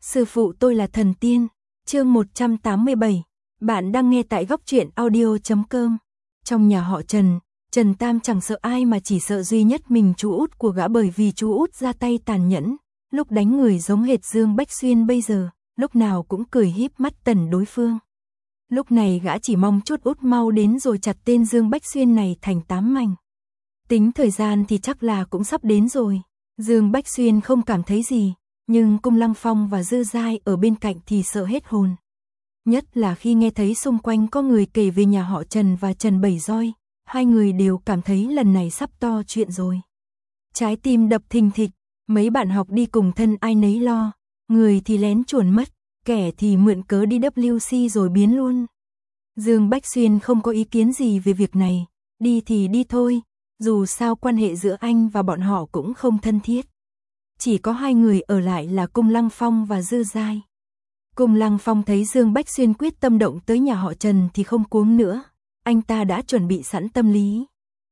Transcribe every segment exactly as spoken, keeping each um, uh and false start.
Sư phụ tôi là thần tiên. Chương một trăm tám mươi bảy. Bạn đang nghe tại góc truyện audio chấm com. Trong nhà họ Trần, Trần Tam chẳng sợ ai mà chỉ sợ duy nhất mình chú út của gã, bởi vì chú út ra tay tàn nhẫn, lúc đánh người giống hệt Dương Bách Xuyên bây giờ, lúc nào cũng cười híp mắt tẩn đối phương. Lúc này gã chỉ mong chút út mau đến rồi chặt tên Dương Bách Xuyên này thành tám mảnh. Tính thời gian thì chắc là cũng sắp đến rồi. Dương Bách Xuyên không cảm thấy gì, nhưng Cung Lăng Phong và Dư Giai ở bên cạnh thì sợ hết hồn. Nhất là khi nghe thấy xung quanh có người kể về nhà họ Trần và Trần Bảy Roi, hai người đều cảm thấy lần này sắp to chuyện rồi. Trái tim đập thình thịch, mấy bạn học đi cùng thân ai nấy lo, người thì lén chuồn mất, kẻ thì mượn cớ đi W C rồi biến luôn. Dương Bách Xuyên không có ý kiến gì về việc này, đi thì đi thôi, dù sao quan hệ giữa anh và bọn họ cũng không thân thiết. Chỉ có hai người ở lại là Cung Lăng Phong và Dư Giai. Cung Lăng Phong thấy Dương Bách Xuyên quyết tâm động tới nhà họ Trần thì không cuống nữa, anh ta đã chuẩn bị sẵn tâm lý.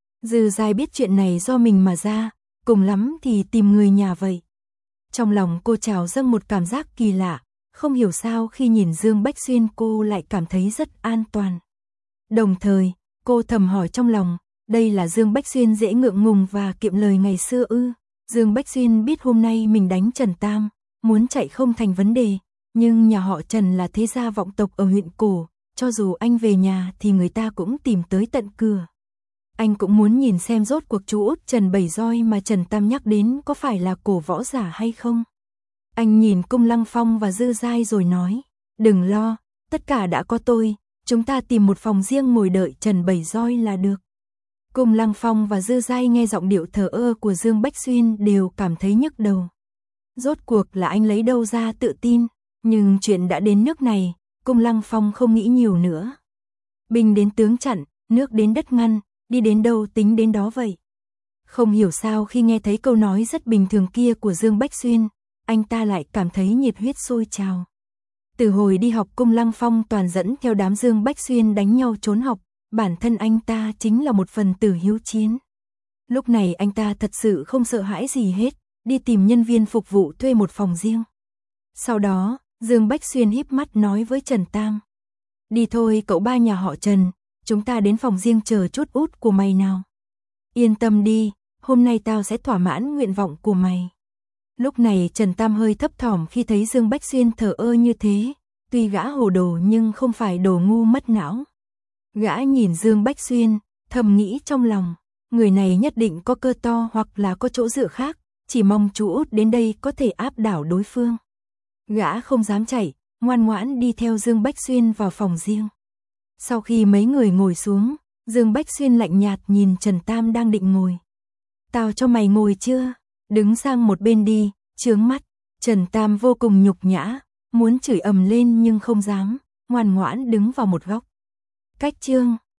Dư Giai biết chuyện này do mình mà ra, cùng lắm thì tìm người nhà vậy. Trong lòng cô trào dâng một cảm giác kỳ lạ, không hiểu sao khi nhìn Dương Bách Xuyên cô lại cảm thấy rất an toàn. Đồng thời, cô thầm hỏi trong lòng, đây là Dương Bách Xuyên dễ ngượng ngùng và kiệm lời ngày xưa ư? Dương Bách Xuyên biết hôm nay mình đánh Trần Tam, muốn chạy không thành vấn đề, nhưng nhà họ Trần là thế gia vọng tộc ở huyện Cổ, cho dù anh về nhà thì người ta cũng tìm tới tận cửa. Anh cũng muốn nhìn xem rốt cuộc chú út Trần Bảy Roi mà Trần Tam nhắc đến có phải là cổ võ giả hay không. Anh nhìn Cung Lăng Phong và Dư Giai rồi nói, đừng lo, tất cả đã có tôi, chúng ta tìm một phòng riêng ngồi đợi Trần Bảy Roi là được. Cung Lăng Phong và Dư Giai nghe giọng điệu thờ ơ của Dương Bách Xuyên đều cảm thấy nhức đầu. Rốt cuộc là anh lấy đâu ra tự tin, nhưng chuyện đã đến nước này, Cung Lăng Phong không nghĩ nhiều nữa. Binh đến tướng chặn, nước đến đất ngăn, đi đến đâu tính đến đó vậy. Không hiểu sao khi nghe thấy câu nói rất bình thường kia của Dương Bách Xuyên, anh ta lại cảm thấy nhiệt huyết sôi trào. Từ hồi đi học Cung Lăng Phong toàn dẫn theo đám Dương Bách Xuyên đánh nhau trốn học, bản thân anh ta chính là một phần tử hiếu chiến. Lúc này anh ta thật sự không sợ hãi gì hết, đi tìm nhân viên phục vụ thuê một phòng riêng. Sau đó, Dương Bách Xuyên híp mắt nói với Trần Tam, đi thôi cậu ba nhà họ Trần, chúng ta đến phòng riêng chờ chút út của mày nào. Yên tâm đi, hôm nay tao sẽ thỏa mãn nguyện vọng của mày. Lúc này Trần Tam hơi thấp thỏm khi thấy Dương Bách Xuyên thờ ơ như thế, tuy gã hồ đồ nhưng không phải đồ ngu mất não. Gã nhìn Dương Bách Xuyên, thầm nghĩ trong lòng, người này nhất định có cơ to hoặc là có chỗ dựa khác, chỉ mong chú út đến đây có thể áp đảo đối phương. Gã không dám chạy, ngoan ngoãn đi theo Dương Bách Xuyên vào phòng riêng. Sau khi mấy người ngồi xuống, Dương Bách Xuyên lạnh nhạt nhìn Trần Tam đang định ngồi. Tao cho mày ngồi chưa? Đứng sang một bên đi, chướng mắt. Trần Tam vô cùng nhục nhã, muốn chửi ầm lên nhưng không dám, ngoan ngoãn đứng vào một góc. Cách chương,